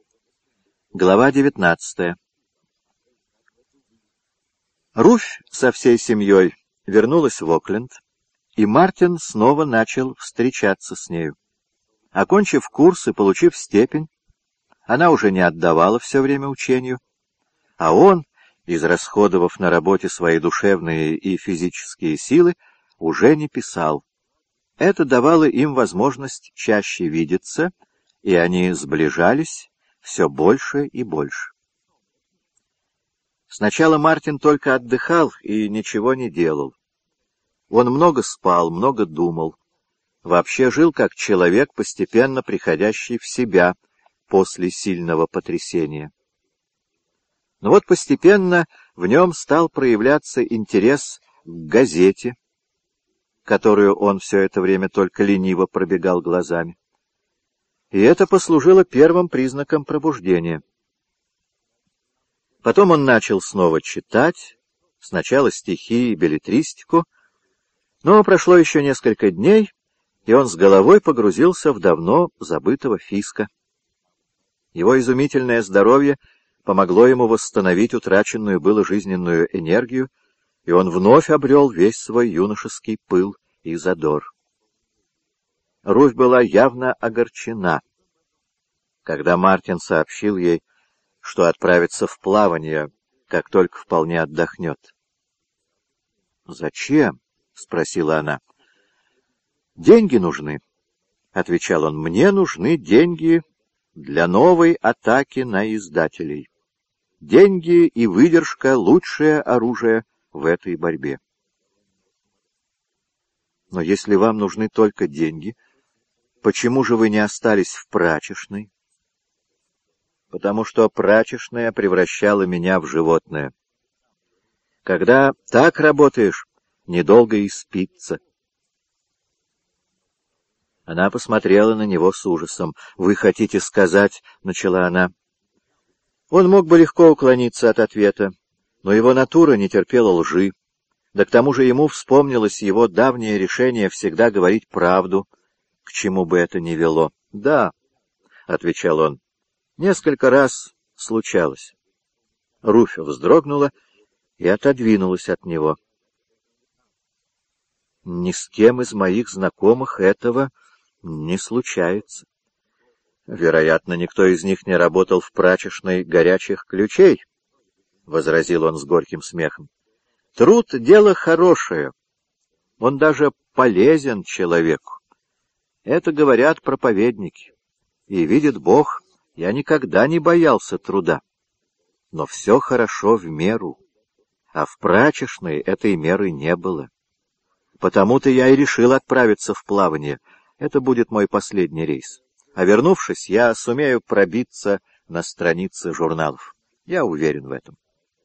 Глава 19. Руфь со всей семьей вернулась в Окленд, и Мартин снова начал встречаться с нею. Окончив курс и получив степень, она уже не отдавала все время учению, а он, израсходовав на работе свои душевные и физические силы, уже не писал. Это давало им возможность чаще видеться, и они сближались все больше и больше. Сначала Мартин только отдыхал и ничего не делал. Он много спал, много думал. Вообще жил как человек, постепенно приходящий в себя после сильного потрясения. Но вот постепенно в нем стал проявляться интерес к газете, которую он все это время только лениво пробегал глазами. И это послужило первым признаком пробуждения. Потом он начал снова читать, сначала стихи и беллетристику, но прошло еще несколько дней, и он с головой погрузился в давно забытого Фиска. Его изумительное здоровье помогло ему восстановить утраченную было жизненную энергию, и он вновь обрел весь свой юношеский пыл и задор. Руфь была явно огорчена, когда Мартин сообщил ей, что отправится в плавание, как только вполне отдохнет. «Зачем?» — спросила она. «Деньги нужны», — отвечал он. «Мне нужны деньги для новой атаки на издателей. Деньги и выдержка — лучшее оружие в этой борьбе». «Но если вам нужны только деньги, почему же вы не остались в прачечной?» «Потому что прачечная превращала меня в животное. Когда так работаешь, недолго и спится». Она посмотрела на него с ужасом. «Вы хотите сказать...» — начала она. Он мог бы легко уклониться от ответа, но его натура не терпела лжи. Да к тому же ему вспомнилось его давнее решение всегда говорить правду, к чему бы это ни вело. «Да», — отвечал он, — «несколько раз случалось». Руфь вздрогнула и отодвинулась от него. «Ни с кем из моих знакомых этого не случается. Вероятно, никто из них не работал в прачечной горячих ключей», — возразил он с горьким смехом. «Труд — дело хорошее. Он даже полезен человеку. Это говорят проповедники. И видит Бог, я никогда не боялся труда. Но все хорошо в меру, а в прачечной этой меры не было. Потому-то я и решил отправиться в плавание. Это будет мой последний рейс. А вернувшись, я сумею пробиться на страницы журналов. Я уверен в этом».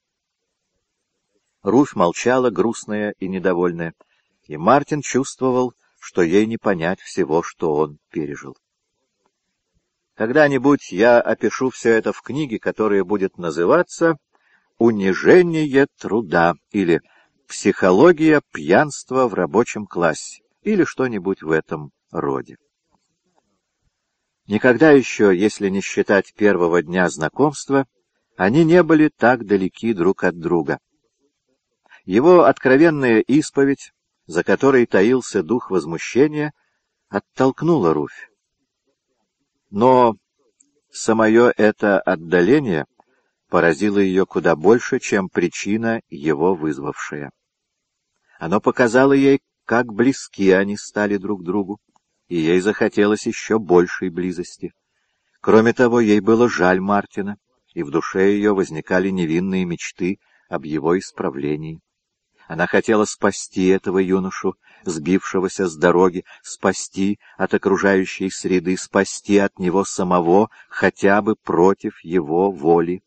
Руфь молчала, грустная и недовольная, и Мартин чувствовал, что ей не понять всего, что он пережил. «Когда-нибудь я опишу все это в книге, которая будет называться «Унижение труда» или «Психология пьянства в рабочем классе» или что-нибудь в этом роде. Никогда еще, если не считать первого дня знакомства, они не были так далеки друг от друга. Его откровенная исповедь, за которой таился дух возмущения, оттолкнула Руфь. Но самое это отдаление поразило ее куда больше, чем причина, его вызвавшая. Оно показало ей, как близки они стали друг другу, и ей захотелось еще большей близости. Кроме того, ей было жаль Мартина, и в душе ее возникали невинные мечты об его исправлении. Она хотела спасти этого юношу, сбившегося с дороги, спасти от окружающей среды, спасти от него самого, хотя бы против его воли.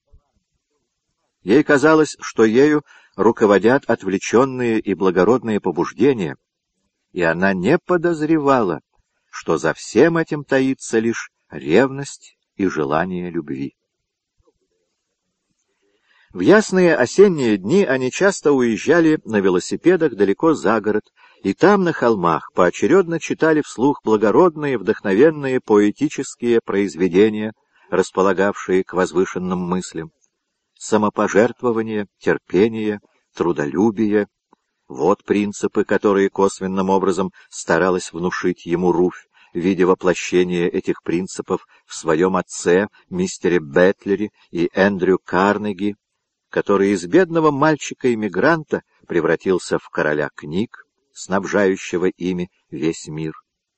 Ей казалось, что ею руководят отвлеченные и благородные побуждения, и она не подозревала, что за всем этим таится лишь ревность и желание любви. В ясные осенние дни они часто уезжали на велосипедах далеко за город, и там, на холмах, поочередно читали вслух благородные, вдохновенные, поэтические произведения, располагавшие к возвышенным мыслям. Самопожертвование, терпение, трудолюбие — вот принципы, которые косвенным образом старалась внушить ему Руфь, видя воплощение этих принципов в своем отце, мистере Бэтлере и Эндрю Карнеги, который из бедного мальчика-иммигранта превратился в короля книг, снабжающего ими весь мир.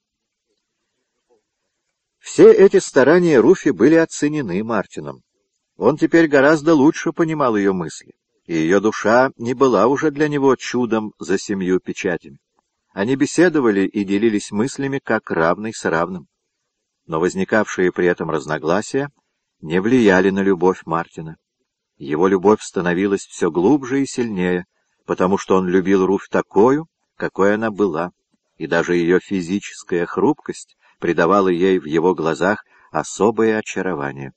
Все эти старания Руфи были оценены Мартином. Он теперь гораздо лучше понимал ее мысли, и ее душа не была уже для него чудом за 7 печатями. Они беседовали и делились мыслями, как равный с равным. Но возникавшие при этом разногласия не влияли на любовь Мартина. Его любовь становилась все глубже и сильнее, потому что он любил Руфь такою, какой она была, и даже ее физическая хрупкость придавала ей в его глазах особое очарование.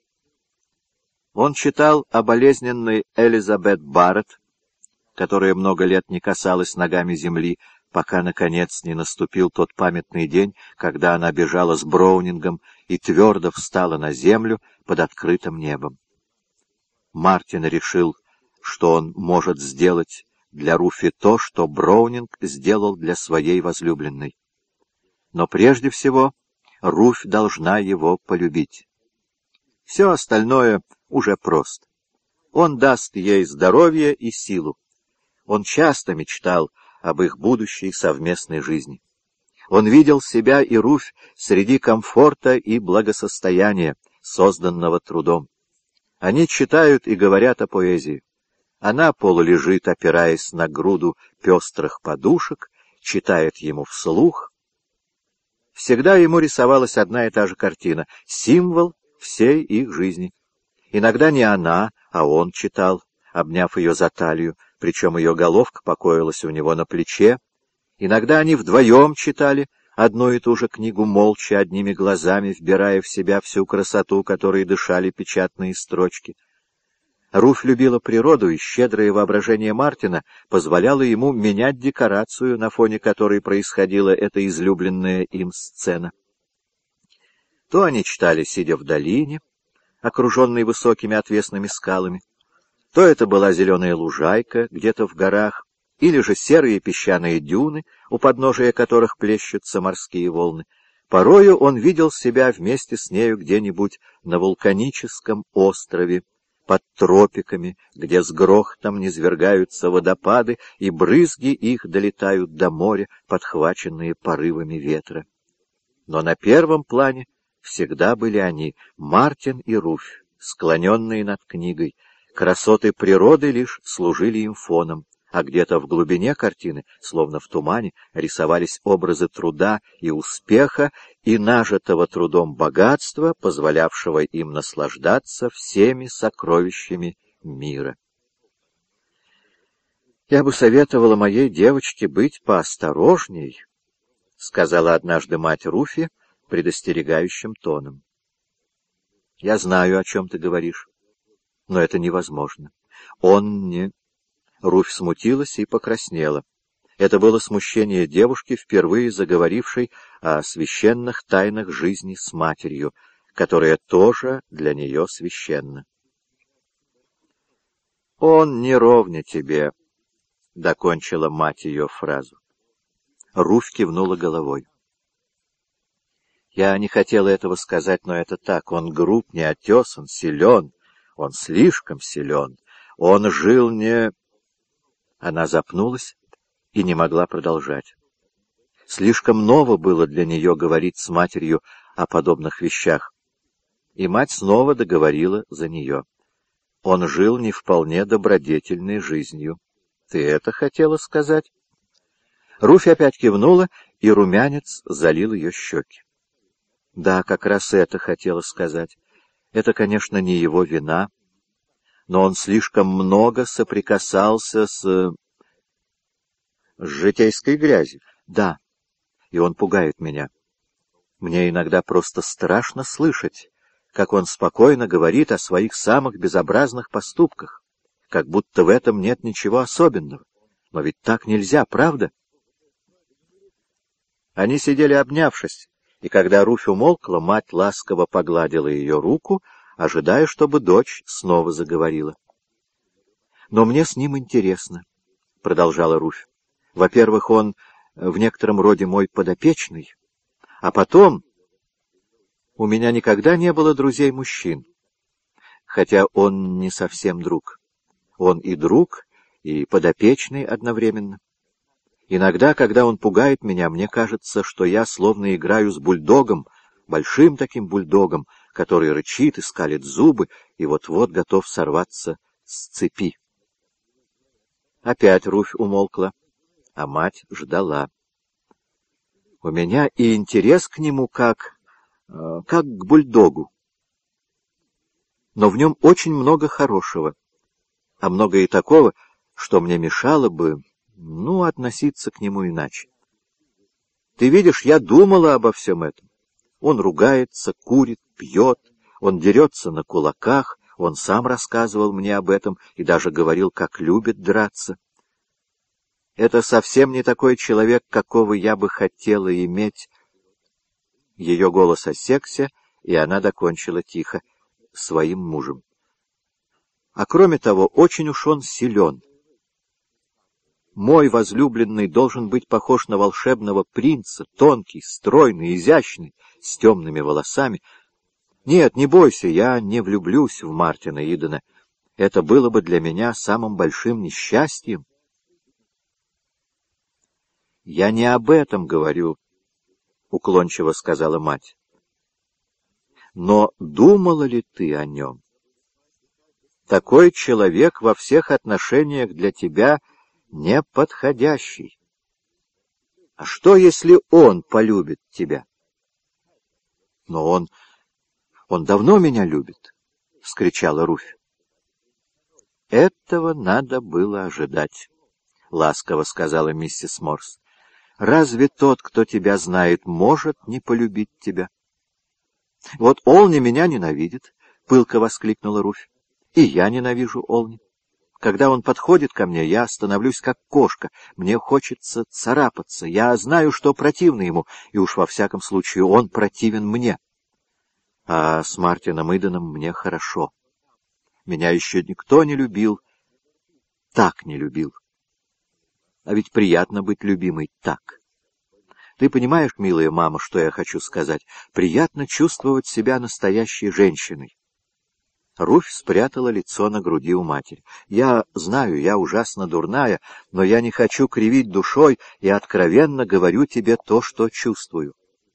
Он читал о болезненной Элизабет Барретт, которая много лет не касалась ногами земли, пока, наконец, не наступил тот памятный день, когда она бежала с Броунингом и твердо встала на землю под открытым небом. Мартин решил, что он может сделать для Руфи то, что Броунинг сделал для своей возлюбленной. Но прежде всего Руфь должна его полюбить. Все остальное уже просто. Он даст ей здоровье и силу. Он часто мечтал об их будущей совместной жизни. Он видел себя и Руфь среди комфорта и благосостояния, созданного трудом. Они читают и говорят о поэзии. Она полулежит, опираясь на груду пестрых подушек, читает ему вслух. Всегда ему рисовалась одна и та же картина — символ всей их жизни. Иногда не она, а он читал, обняв ее за талию, причем ее головка покоилась у него на плече. Иногда они вдвоем читали одну и ту же книгу молча, одними глазами, вбирая в себя всю красоту, которой дышали печатные строчки. Руфь любила природу, и щедрое воображение Мартина позволяло ему менять декорацию, на фоне которой происходила эта излюбленная им сцена. То они читали, сидя в долине, окруженной высокими отвесными скалами, то это была зеленая лужайка где-то в горах, или же серые песчаные дюны, у подножия которых плещутся морские волны. Порою он видел себя вместе с нею где-нибудь на вулканическом острове, под тропиками, где с грохотом низвергаются водопады, и брызги их долетают до моря, подхваченные порывами ветра. Но на первом плане всегда были они, Мартин и Руфь, склоненные над книгой. Красоты природы лишь служили им фоном, а где-то в глубине картины, словно в тумане, рисовались образы труда и успеха и нажитого трудом богатства, позволявшего им наслаждаться всеми сокровищами мира. «Я бы советовала моей девочке быть поосторожней», — сказала однажды мать Руфи предостерегающим тоном. «Я знаю, о чем ты говоришь, но это невозможно. Он не...» Руфь смутилась и покраснела. Это было смущение девушки, впервые заговорившей о священных тайнах жизни с матерью, которая тоже для нее священна. «Он не ровня тебе», — докончила мать ее фразу. Руфь кивнула головой. «Я не хотела этого сказать, но это так. Он груб, неотесан, силен. Он слишком силен. Он жил не...» Она запнулась и не могла продолжать. Слишком ново было для нее говорить с матерью о подобных вещах. И мать снова договорила за нее. Он жил не вполне добродетельной жизнью. Ты это хотела сказать? Руфь опять кивнула, и румянец залил ее щеки. Да, как раз это хотела сказать. Это, конечно, не его вина, но он слишком много соприкасался с житейской грязью. Да, и он пугает меня. Мне иногда просто страшно слышать, как он спокойно говорит о своих самых безобразных поступках, как будто в этом нет ничего особенного. Но ведь так нельзя, правда? Они сидели обнявшись, и когда Руфь умолкла, мать ласково погладила ее руку, ожидая, чтобы дочь снова заговорила. «Но мне с ним интересно», — продолжала Руфь. «Во-первых, он в некотором роде мой подопечный, а потом у меня никогда не было друзей-мужчин, хотя он не совсем друг. Он и друг, и подопечный одновременно. Иногда, когда он пугает меня, мне кажется, что я словно играю с бульдогом, большим таким бульдогом, который рычит и скалит зубы и вот-вот готов сорваться с цепи». Опять Руфь умолкла, а мать ждала. «У меня и интерес к нему как к бульдогу, но в нем очень много хорошего, а много и такого, что мне мешало бы, относиться к нему иначе. Ты видишь, я думала обо всем этом. Он ругается, курит, пьет, он дерется на кулаках, он сам рассказывал мне об этом и даже говорил, как любит драться. Это совсем не такой человек, какого я бы хотела иметь». Ее голос осекся, и она докончила тихо: «своим мужем. А кроме того, очень уж он силен. Мой возлюбленный должен быть похож на волшебного принца, тонкий, стройный, изящный, с темными волосами. Нет, не бойся, я не влюблюсь в Мартина Идена. Это было бы для меня самым большим несчастьем». «Я не об этом говорю», — уклончиво сказала мать. «Но думала ли ты о нем? Такой человек во всех отношениях для тебя неподходящий. А что, если он полюбит тебя?» «Но он давно меня любит», — вскричала Руфь. «Этого надо было ожидать», — ласково сказала миссис Морс. «Разве тот, кто тебя знает, может не полюбить тебя?» «Вот Олни меня ненавидит», — пылко воскликнула Руфь. «И я ненавижу Олни. Когда он подходит ко мне, я становлюсь как кошка, мне хочется царапаться. Я знаю, что противно ему, и уж во всяком случае он противен мне. А с Мартином Иденом мне хорошо. Меня еще никто не любил, так не любил. А ведь приятно быть любимой так. Ты понимаешь, милая мама, что я хочу сказать? Приятно чувствовать себя настоящей женщиной». Руфь спрятала лицо на груди у матери. «Я знаю, я ужасно дурная, но я не хочу кривить душой и откровенно говорю тебе то, что чувствую».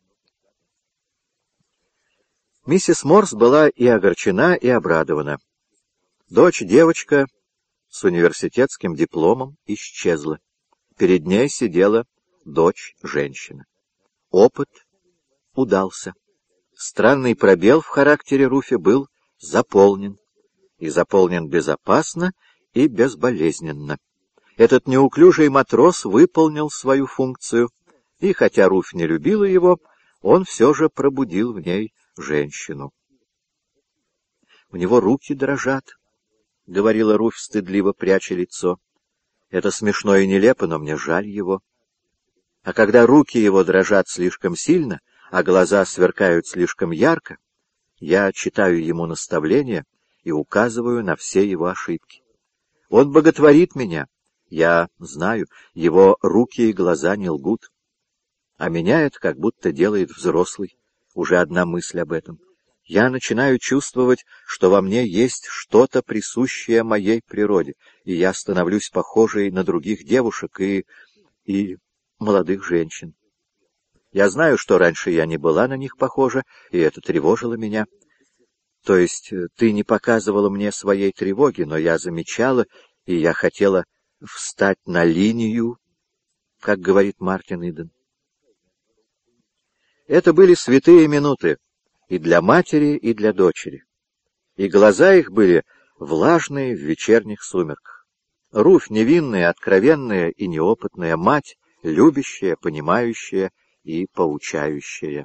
Миссис Морс была и огорчена, и обрадована. Дочь-девочка с университетским дипломом исчезла. Перед ней сидела дочь-женщина. Опыт удался. Странный пробел в характере Руфи был заполнен. И заполнен безопасно и безболезненно. Этот неуклюжий матрос выполнил свою функцию, и хотя Руфь не любила его, он все же пробудил в ней женщину. «У него руки дрожат», — говорила Руфь, стыдливо пряча лицо. «Это смешно и нелепо, но мне жаль его. А когда руки его дрожат слишком сильно, а глаза сверкают слишком ярко, я читаю ему наставления и указываю на все его ошибки. Он боготворит меня, я знаю, его руки и глаза не лгут. А меня это как будто делает взрослый, уже одна мысль об этом. Я начинаю чувствовать, что во мне есть что-то присущее моей природе, и я становлюсь похожей на других девушек и молодых женщин. Я знаю, что раньше я не была на них похожа, и это тревожило меня. То есть ты не показывала мне своей тревоги, но я замечала, и я хотела встать на линию, как говорит Мартин Иден. Это были святые минуты и для матери, и для дочери. И глаза их были влажные в вечерних сумерках. Руфь невинная, откровенная и неопытная мать, любящая, понимающая и поучающая.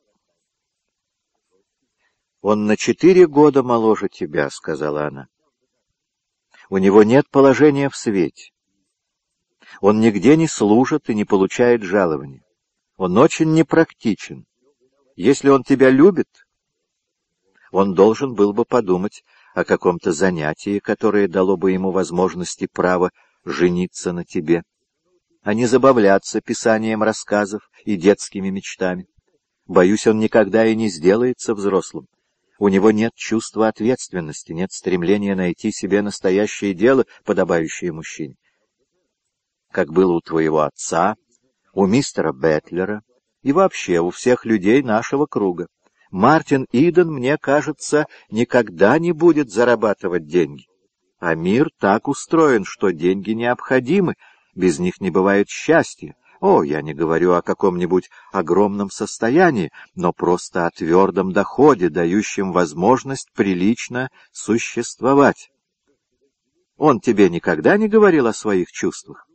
«Он на 4 года моложе тебя», — сказала она. «У него нет положения в свете. Он нигде не служит и не получает жалования. Он очень непрактичен. Если он тебя любит, Он должен был бы подумать о каком-то занятии, которое дало бы ему возможность и право жениться на тебе, а не забавляться писанием рассказов и детскими мечтами. Боюсь, он никогда и не сделается взрослым. У него нет чувства ответственности, нет стремления найти себе настоящее дело, подобающее мужчине. Как было у твоего отца, у мистера Бэтлера и вообще у всех людей нашего круга. Мартин Иден, мне кажется, никогда не будет зарабатывать деньги. А мир так устроен, что деньги необходимы, без них не бывает счастья. О, я не говорю о каком-нибудь огромном состоянии, но просто о твердом доходе, дающем возможность прилично существовать. Он тебе никогда не говорил о своих чувствах?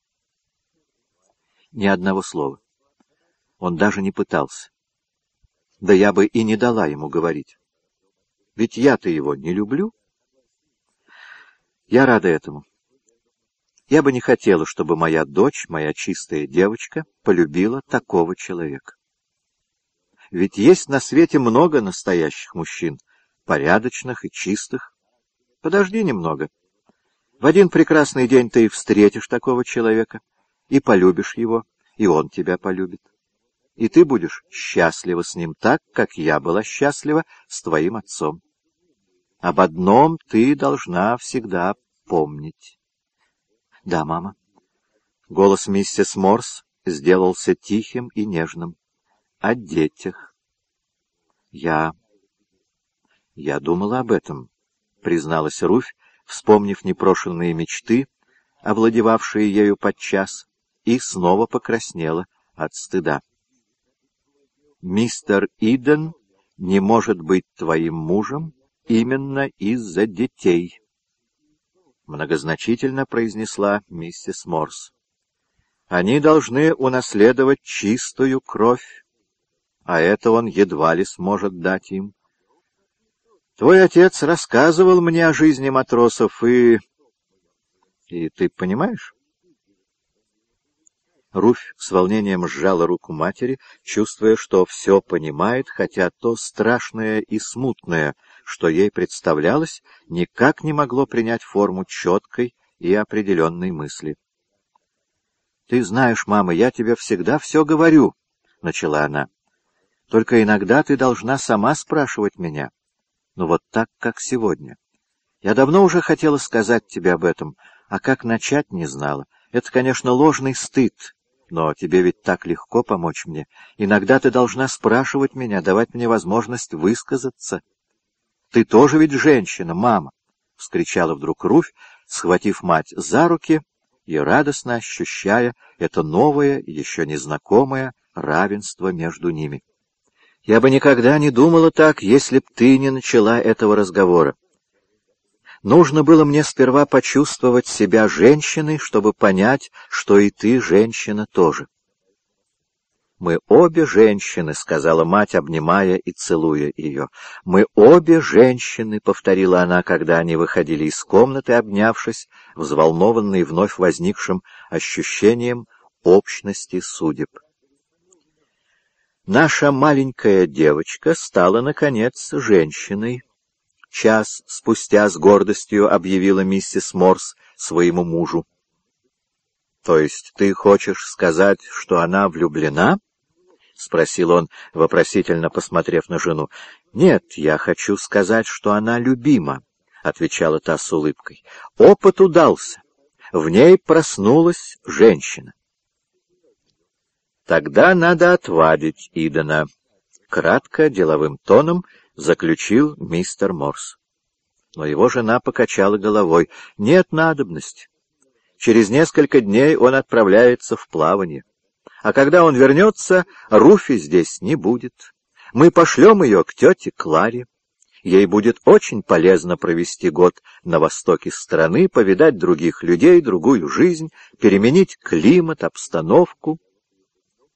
Ни одного слова. Он даже не пытался. Да я бы и не дала ему говорить. Ведь я-то его не люблю. Я рада этому. Я бы не хотела, чтобы моя дочь, моя чистая девочка, полюбила такого человека. Ведь есть на свете много настоящих мужчин, порядочных и чистых. Подожди немного. В один прекрасный день ты встретишь такого человека и полюбишь его, и он тебя полюбит. И ты будешь счастлива с ним так, как я была счастлива с твоим отцом. Об одном ты должна всегда помнить. Да, мама. Голос миссис Морс сделался тихим и нежным. О детях. Я думала об этом, призналась Руфь, вспомнив непрошенные мечты, овладевавшие ею подчас, и снова покраснела от стыда. Мистер Иден не может быть твоим мужем именно из-за детей, многозначительно произнесла миссис Морс. Они должны унаследовать чистую кровь, а это он едва ли сможет дать им. Твой отец рассказывал мне о жизни матросов, и ты понимаешь? Руфь с волнением сжала руку матери, чувствуя, что все понимает, хотя то страшное и смутное, что ей представлялось, никак не могло принять форму четкой и определенной мысли. — Ты знаешь, мама, я тебе всегда все говорю, — начала она. — Только иногда ты должна сама спрашивать меня. Но вот так, как сегодня. Я давно уже хотела сказать тебе об этом, а как начать не знала. Это, конечно, ложный стыд. Но тебе ведь так легко помочь мне. Иногда ты должна спрашивать меня, давать мне возможность высказаться. Ты тоже ведь женщина, мама! — вскричала вдруг Руфь, схватив мать за руки и радостно ощущая это новое, еще незнакомое равенство между ними. Я бы никогда не думала так, если б ты не начала этого разговора. Нужно было мне сперва почувствовать себя женщиной, чтобы понять, что и ты женщина тоже. «Мы обе женщины», — сказала мать, обнимая и целуя ее. «Мы обе женщины», — повторила она, когда они выходили из комнаты, обнявшись, взволнованные вновь возникшим ощущением общности судеб. Наша маленькая девочка стала, наконец, женщиной. Час спустя с гордостью объявила миссис Морс своему мужу. — То есть ты хочешь сказать, что она влюблена? — спросил он, вопросительно посмотрев на жену. — Нет, я хочу сказать, что она любима, — отвечала та с улыбкой. — Опыт удался. В ней проснулась женщина. — Тогда надо отвадить Идена, — кратко, деловым тоном заключил мистер Морс. Но его жена покачала головой. Нет надобности. Через несколько дней он отправляется в плавание. А когда он вернется, Руфи здесь не будет. Мы пошлем ее к тете Кларе. Ей будет очень полезно провести год на востоке страны, повидать других людей, другую жизнь, переменить климат, обстановку.